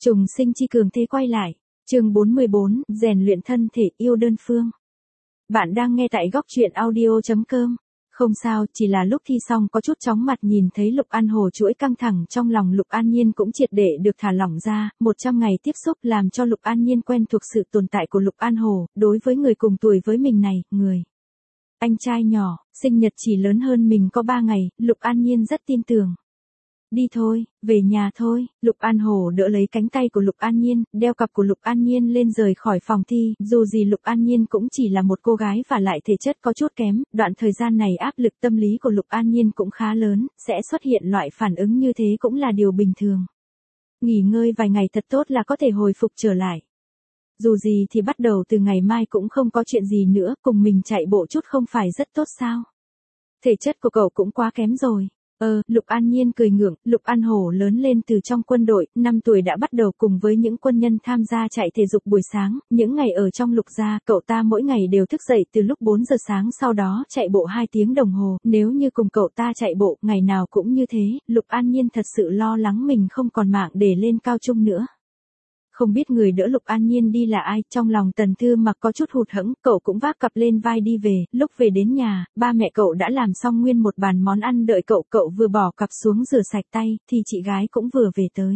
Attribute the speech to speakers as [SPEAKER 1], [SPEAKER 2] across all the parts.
[SPEAKER 1] Trùng sinh chi cường thế quay lại. Chương 44, rèn luyện thân thể yêu đơn phương. Bạn đang nghe tại góc truyện audio.com. Không sao, chỉ là lúc thi xong có chút chóng mặt nhìn thấy Lục An Hồ chuỗi căng thẳng trong lòng Lục An Nhiên cũng triệt để được thả lỏng ra, 100 ngày tiếp xúc làm cho Lục An Nhiên quen thuộc sự tồn tại của Lục An Hồ, đối với người cùng tuổi với mình này, người anh trai nhỏ, sinh nhật chỉ lớn hơn mình có 3 ngày, Lục An Nhiên rất tin tưởng. Đi thôi, về nhà thôi, Lục An Hồ đỡ lấy cánh tay của Lục An Nhiên, đeo cặp của Lục An Nhiên lên rời khỏi phòng thi, dù gì Lục An Nhiên cũng chỉ là một cô gái và lại thể chất có chút kém, đoạn thời gian này áp lực tâm lý của Lục An Nhiên cũng khá lớn, sẽ xuất hiện loại phản ứng như thế cũng là điều bình thường. Nghỉ ngơi vài ngày thật tốt là có thể hồi phục trở lại. Dù gì thì bắt đầu từ ngày mai cũng không có chuyện gì nữa, cùng mình chạy bộ chút không phải rất tốt sao? Thể chất của cậu cũng quá kém rồi. Lục An Nhiên cười ngượng, Lục An Hổ lớn lên từ trong quân đội, 5 tuổi đã bắt đầu cùng với những quân nhân tham gia chạy thể dục buổi sáng, những ngày ở trong Lục gia, cậu ta mỗi ngày đều thức dậy từ lúc 4 giờ sáng sau đó chạy bộ 2 tiếng đồng hồ, nếu như cùng cậu ta chạy bộ, ngày nào cũng như thế, Lục An Nhiên thật sự lo lắng mình không còn mạng để lên cao trung nữa. Không biết người đỡ Lục An Nhiên đi là ai, trong lòng Tần Thư Mặc có chút hụt hẫng, cậu cũng vác cặp lên vai đi về, lúc về đến nhà, ba mẹ cậu đã làm xong nguyên một bàn món ăn đợi cậu vừa bỏ cặp xuống rửa sạch tay, thì chị gái cũng vừa về tới.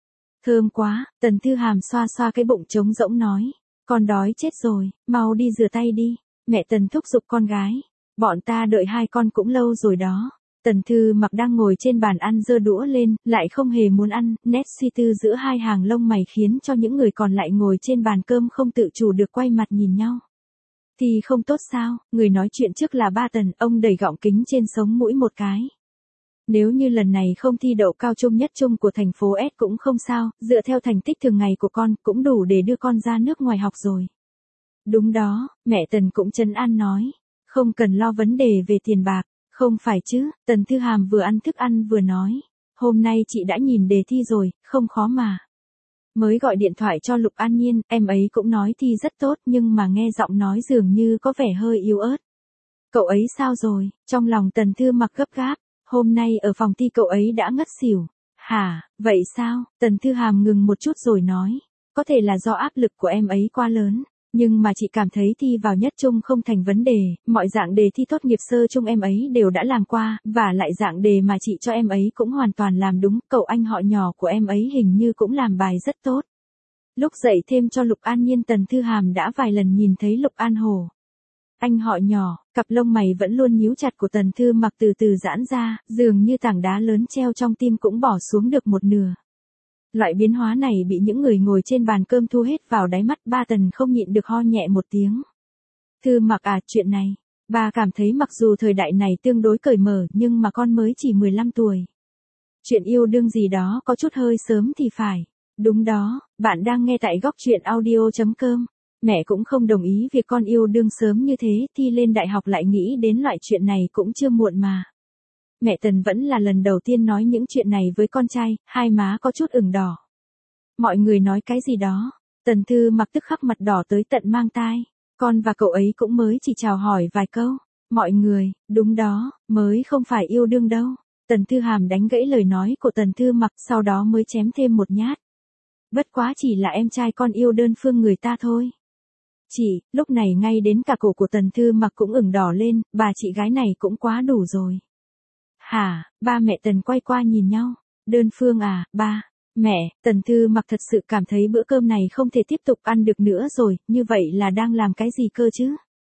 [SPEAKER 1] Thơm quá, Tần Thư Hàm xoa xoa cái bụng trống rỗng nói, con đói chết rồi, mau đi rửa tay đi, mẹ Tần thúc giục con gái, bọn ta đợi hai con cũng lâu rồi đó. Tần Thư Mặc đang ngồi trên bàn ăn giơ đũa lên, lại không hề muốn ăn, nét suy tư giữa hai hàng lông mày khiến cho những người còn lại ngồi trên bàn cơm không tự chủ được quay mặt nhìn nhau. Thì không tốt sao, người nói chuyện trước là ba Tần, ông đẩy gọng kính trên sống mũi một cái. Nếu như lần này không thi đậu cao trung nhất trung của thành phố S cũng không sao, dựa theo thành tích thường ngày của con cũng đủ để đưa con ra nước ngoài học rồi. Đúng đó, mẹ Tần cũng trấn an nói, không cần lo vấn đề về tiền bạc. Không phải chứ, Tần Thư Hàm vừa ăn thức ăn vừa nói. Hôm nay chị đã nhìn đề thi rồi, không khó mà. Mới gọi điện thoại cho Lục An Nhiên, em ấy cũng nói thi rất tốt nhưng mà nghe giọng nói dường như có vẻ hơi yếu ớt. Cậu ấy sao rồi? Trong lòng Tần Thư Mặc gấp gáp. Hôm nay ở phòng thi cậu ấy đã ngất xỉu. Hả, vậy sao? Tần Thư Hàm ngừng một chút rồi nói. Có thể là do áp lực của em ấy quá lớn. Nhưng mà chị cảm thấy thi vào nhất trung không thành vấn đề, mọi dạng đề thi tốt nghiệp sơ trung em ấy đều đã làm qua, và lại dạng đề mà chị cho em ấy cũng hoàn toàn làm đúng, cậu anh họ nhỏ của em ấy hình như cũng làm bài rất tốt. Lúc dạy thêm cho Lục An Nhiên Tần Thư Hàm đã vài lần nhìn thấy Lục An Hồ. Anh họ nhỏ, cặp lông mày vẫn luôn nhíu chặt của Tần Thư Mặc từ từ giãn ra, dường như tảng đá lớn treo trong tim cũng bỏ xuống được một nửa. Loại biến hóa này bị những người ngồi trên bàn cơm thu hết vào đáy mắt, ba Tần không nhịn được ho nhẹ một tiếng. Thư Mặc à, chuyện này, bà cảm thấy mặc dù thời đại này tương đối cởi mở nhưng mà con mới chỉ 15 tuổi. Chuyện yêu đương gì đó có chút hơi sớm thì phải. Đúng đó, bạn đang nghe tại góc truyện audio.com. Mẹ cũng không đồng ý việc con yêu đương sớm như thế, thi lên đại học lại nghĩ đến loại chuyện này cũng chưa muộn mà. Mẹ Tần vẫn là lần đầu tiên nói những chuyện này với con trai, hai má có chút ửng đỏ. Mọi người nói cái gì đó, Tần Thư Mặc tức khắc mặt đỏ tới tận mang tai. Con và cậu ấy cũng mới chỉ chào hỏi vài câu. Mọi người, đúng đó, mới không phải yêu đương đâu. Tần Thư Hàm đánh gãy lời nói của Tần Thư Mặc, sau đó mới chém thêm một nhát. Bất quá chỉ là em trai con yêu đơn phương người ta thôi. Chị, lúc này ngay đến cả cổ của Tần Thư Mặc cũng ửng đỏ lên, bà chị gái này cũng quá đủ rồi. Hả, ba mẹ Tần quay qua nhìn nhau. Đơn phương à, ba, mẹ, Tần Thư Mặc thật sự cảm thấy bữa cơm này không thể tiếp tục ăn được nữa rồi, như vậy là đang làm cái gì cơ chứ?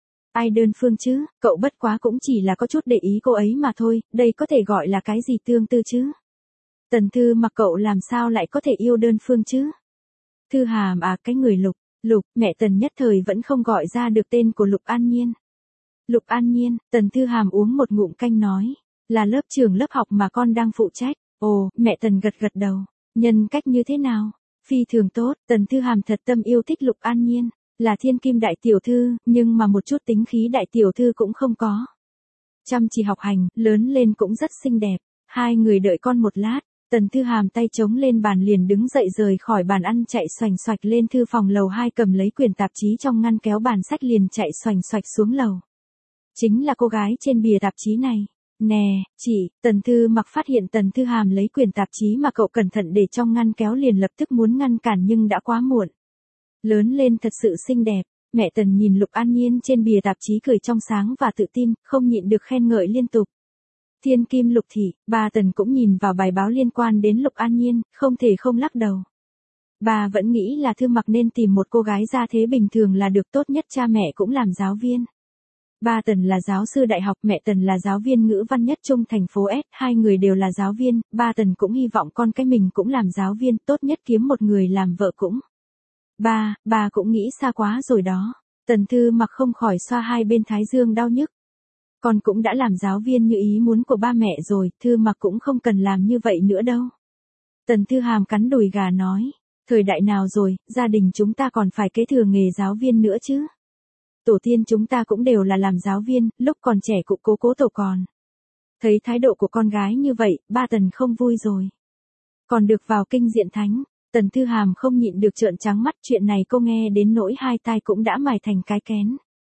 [SPEAKER 1] Ai đơn phương chứ, cậu bất quá cũng chỉ là có chút để ý cô ấy mà thôi, đây có thể gọi là cái gì tương tư chứ? Tần Thư Mặc cậu làm sao lại có thể yêu đơn phương chứ? Thư Hàm à, cái người Lục, mẹ Tần nhất thời vẫn không gọi ra được tên của Lục An Nhiên. Lục An Nhiên, Tần Thư Hàm uống một ngụm canh nói. Là lớp trưởng lớp học mà con đang phụ trách. Ồ, mẹ Tần gật gật đầu. Nhân cách như thế nào? Phi thường tốt, Tần Thư Hàm thật tâm yêu thích Lục An Nhiên. Là thiên kim đại tiểu thư, nhưng mà một chút tính khí đại tiểu thư cũng không có. Chăm chỉ học hành, lớn lên cũng rất xinh đẹp. Hai người đợi con một lát. Tần Thư Hàm tay chống lên bàn liền đứng dậy rời khỏi bàn ăn chạy xoành xoạch lên thư phòng lầu 2 cầm lấy quyển tạp chí trong ngăn kéo bàn sách liền chạy xoành xoạch xuống lầu. Chính là cô gái trên bìa tạp chí này. Nè, chị, Tần Thư Mặc phát hiện Tần Thư Hàm lấy quyển tạp chí mà cậu cẩn thận để trong ngăn kéo liền lập tức muốn ngăn cản nhưng đã quá muộn. Lớn lên thật sự xinh đẹp, mẹ Tần nhìn Lục An Nhiên trên bìa tạp chí cười trong sáng và tự tin, không nhịn được khen ngợi liên tục. Thiên kim Lục thị, bà Tần cũng nhìn vào bài báo liên quan đến Lục An Nhiên, không thể không lắc đầu. Bà vẫn nghĩ là Thư Mặc nên tìm một cô gái gia thế bình thường là được, tốt nhất cha mẹ cũng làm giáo viên. Ba Tần là giáo sư đại học, mẹ Tần là giáo viên ngữ văn nhất trung thành phố S, hai người đều là giáo viên, ba Tần cũng hy vọng con cái mình cũng làm giáo viên, tốt nhất kiếm một người làm vợ cũng. Bà cũng nghĩ xa quá rồi đó. Tần Thư Mặc không khỏi xoa hai bên thái dương đau nhức. Con cũng đã làm giáo viên như ý muốn của ba mẹ rồi, Thư Mặc cũng không cần làm như vậy nữa đâu. Tần Thư Hàm cắn đùi gà nói, thời đại nào rồi, gia đình chúng ta còn phải kế thừa nghề giáo viên nữa chứ. Tổ tiên chúng ta cũng đều là làm giáo viên, lúc còn trẻ cũng cố tổ còn. Thấy thái độ của con gái như vậy, ba Tần không vui rồi. Còn được vào kinh diện thánh, Tần Thư Hàm không nhịn được trợn trắng mắt, chuyện này cô nghe đến nỗi hai tai cũng đã mài thành cái kén.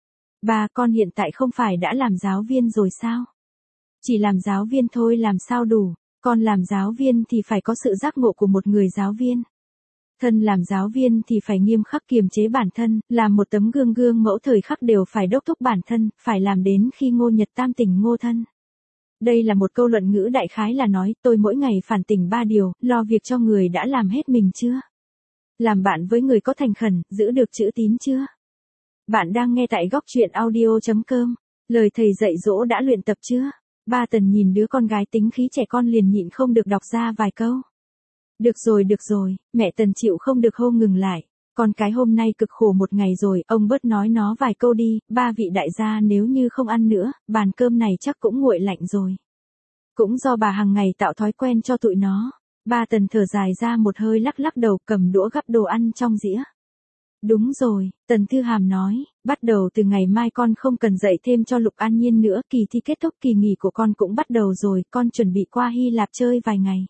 [SPEAKER 1] Ba, con hiện tại không phải đã làm giáo viên rồi sao? Chỉ làm giáo viên thôi làm sao đủ, con làm giáo viên thì phải có sự giác ngộ của một người giáo viên. Thân làm giáo viên thì phải nghiêm khắc kiềm chế bản thân, làm một tấm gương mẫu thời khắc đều phải đốc thúc bản thân, phải làm đến khi ngô nhật tam tỉnh ngô thân. Đây là một câu luận ngữ đại khái là nói, tôi mỗi ngày phản tỉnh 3 điều, lo việc cho người đã làm hết mình chưa? Làm bạn với người có thành khẩn, giữ được chữ tín chưa? Bạn đang nghe tại góc truyện audio.com, lời thầy dạy dỗ đã luyện tập chưa? Ba Tần nhìn đứa con gái tính khí trẻ con liền nhịn không được đọc ra vài câu. Được rồi, mẹ Tần chịu không được hô ngừng lại. Con cái hôm nay cực khổ một ngày rồi, ông bớt nói nó vài câu đi, ba vị đại gia nếu như không ăn nữa, bàn cơm này chắc cũng nguội lạnh rồi. Cũng do bà hàng ngày tạo thói quen cho tụi nó. Ba Tần thở dài ra một hơi lắc đầu cầm đũa gắp đồ ăn trong dĩa. Đúng rồi, Tần Thư Hàm nói, bắt đầu từ ngày mai con không cần dạy thêm cho Lục An Nhiên nữa, kỳ thi kết thúc, kỳ nghỉ của con cũng bắt đầu rồi, con chuẩn bị qua Hy Lạp chơi vài ngày.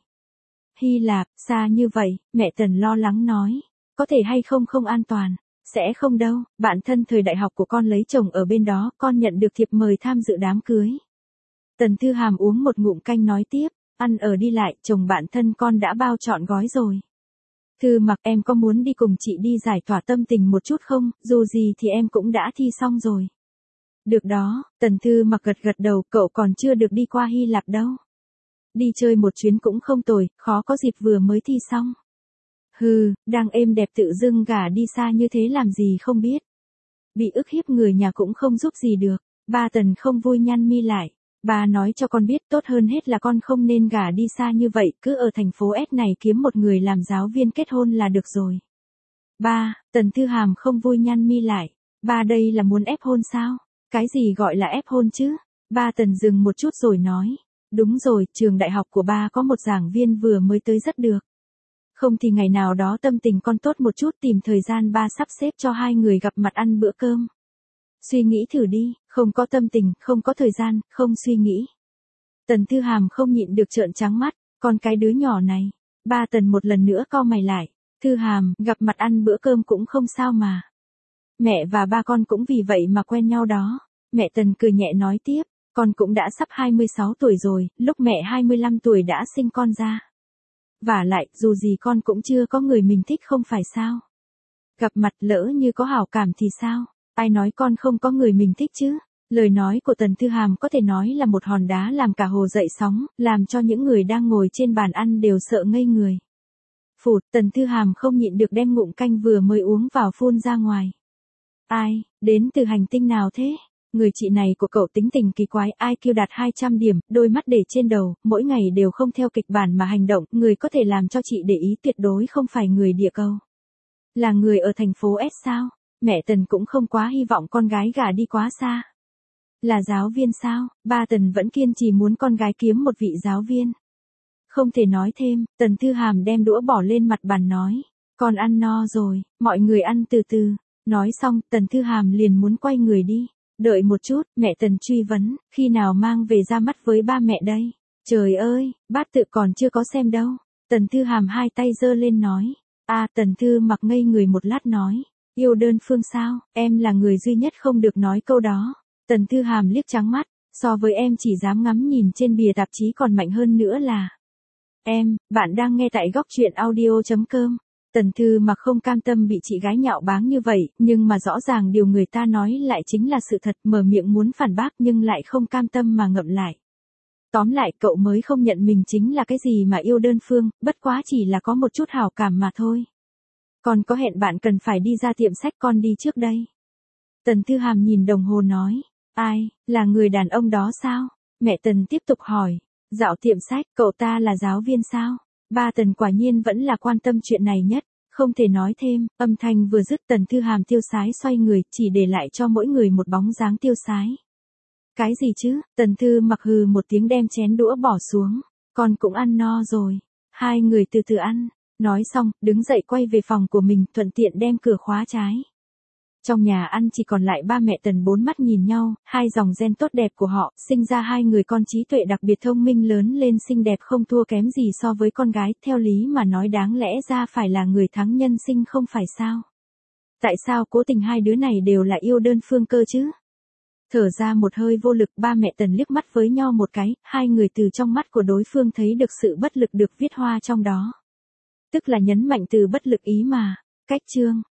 [SPEAKER 1] Hy Lạp, xa như vậy, mẹ Tần lo lắng nói, có thể hay không an toàn, sẽ không đâu, bạn thân thời đại học của con lấy chồng ở bên đó, con nhận được thiệp mời tham dự đám cưới. Tần Thư Hàm uống một ngụm canh nói tiếp, ăn ở đi lại, chồng bạn thân con đã bao trọn gói rồi. Thư Mặc, em có muốn đi cùng chị đi giải tỏa tâm tình một chút không, dù gì thì em cũng đã thi xong rồi. Được đó, Tần Thư Mặc gật đầu, cậu còn chưa được đi qua Hy Lạp đâu. Đi chơi một chuyến cũng không tồi, khó có dịp vừa mới thi xong. Hừ, đang êm đẹp tự dưng gả đi xa như thế làm gì không biết. Bị ức hiếp người nhà cũng không giúp gì được, ba Tần không vui nhăn mi lại. Bà nói cho con biết tốt hơn hết là con không nên gả đi xa như vậy, cứ ở thành phố S này kiếm một người làm giáo viên kết hôn là được rồi. Ba, Tần Thư Hàm không vui nhăn mi lại. Ba đây là muốn ép hôn sao? Cái gì gọi là ép hôn chứ? Ba Tần dừng một chút rồi nói. Đúng rồi, trường đại học của ba có một giảng viên vừa mới tới rất được. Không thì ngày nào đó tâm tình con tốt một chút tìm thời gian ba sắp xếp cho hai người gặp mặt ăn bữa cơm. Suy nghĩ thử đi, không có tâm tình, không có thời gian, không suy nghĩ. Tần Thư Hàm không nhịn được trợn trắng mắt, con cái đứa nhỏ này. Ba Tần một lần nữa cau mày lại, Thư Hàm, gặp mặt ăn bữa cơm cũng không sao mà. Mẹ và ba con cũng vì vậy mà quen nhau đó. Mẹ Tần cười nhẹ nói tiếp, con cũng đã sắp 26 tuổi rồi, lúc mẹ 25 tuổi đã sinh con ra. Vả lại, dù gì con cũng chưa có người mình thích không phải sao. Gặp mặt lỡ như có hảo cảm thì sao? Ai nói con không có người mình thích chứ? Lời nói của Tần Thư Hàm có thể nói là một hòn đá làm cả hồ dậy sóng, làm cho những người đang ngồi trên bàn ăn đều sợ ngây người. Phụt, Tần Thư Hàm không nhịn được đem ngụm canh vừa mới uống vào phun ra ngoài. Ai, đến từ hành tinh nào thế? Người chị này của cậu tính tình kỳ quái, IQ đạt 200 điểm, đôi mắt để trên đầu, mỗi ngày đều không theo kịch bản mà hành động, người có thể làm cho chị để ý tuyệt đối không phải người địa cầu. Là người ở thành phố S sao? Mẹ Tần cũng không quá hy vọng con gái gả đi quá xa. Là giáo viên sao? Ba Tần vẫn kiên trì muốn con gái kiếm một vị giáo viên. Không thể nói thêm, Tần Thư Hàm đem đũa bỏ lên mặt bàn nói. Con ăn no rồi, mọi người ăn từ từ. Nói xong, Tần Thư Hàm liền muốn quay người đi. Đợi một chút, mẹ Tần truy vấn, khi nào mang về ra mắt với ba mẹ đây? Trời ơi, bát tự còn chưa có xem đâu. Tần Thư Hàm hai tay giơ lên nói. Tần Thư Mặc ngây người một lát nói. Yêu đơn phương sao, em là người duy nhất không được nói câu đó. Tần Thư Hàm liếc trắng mắt, So với em chỉ dám ngắm nhìn trên bìa tạp chí còn mạnh hơn nữa là. Bạn đang nghe tại góc truyện audio.com. Tần Thư Mặc không cam tâm bị chị gái nhạo báng như vậy, nhưng mà rõ ràng điều người ta nói lại chính là sự thật, mở miệng muốn phản bác nhưng lại không cam tâm mà ngậm lại. Tóm lại cậu mới không nhận mình chính là cái gì mà yêu đơn phương, bất quá chỉ là có một chút hảo cảm mà thôi. Con có hẹn bạn cần phải đi ra tiệm sách, con đi trước đây. Tần Thư Hàm nhìn đồng hồ nói. Ai, là người đàn ông đó sao? Mẹ Tần tiếp tục hỏi. Dạo tiệm sách, cậu ta là giáo viên sao? Ba Tần quả nhiên vẫn là quan tâm chuyện này nhất, không thể nói thêm, âm thanh vừa dứt Tần Thư Hàm tiêu sái xoay người, chỉ để lại cho mỗi người một bóng dáng tiêu sái. Cái gì chứ? Tần Thư Mặc hừ một tiếng đem chén đũa bỏ xuống. Con cũng ăn no rồi. Hai người từ từ ăn. Nói xong, đứng dậy quay về phòng của mình, thuận tiện đem cửa khóa trái. Trong nhà ăn chỉ còn lại ba mẹ Tần bốn mắt nhìn nhau, hai dòng gen tốt đẹp của họ, sinh ra hai người con trí tuệ đặc biệt thông minh lớn lên xinh đẹp không thua kém gì so với con gái, theo lý mà nói đáng lẽ ra phải là người thắng nhân sinh không phải sao? Tại sao cố tình hai đứa này đều là yêu đơn phương cơ chứ? Thở ra một hơi vô lực, ba mẹ Tần liếc mắt với nhau một cái, hai người từ trong mắt của đối phương thấy được sự bất lực được viết hoa trong đó. Tức là nhấn mạnh từ bất lực ý mà. Cách chương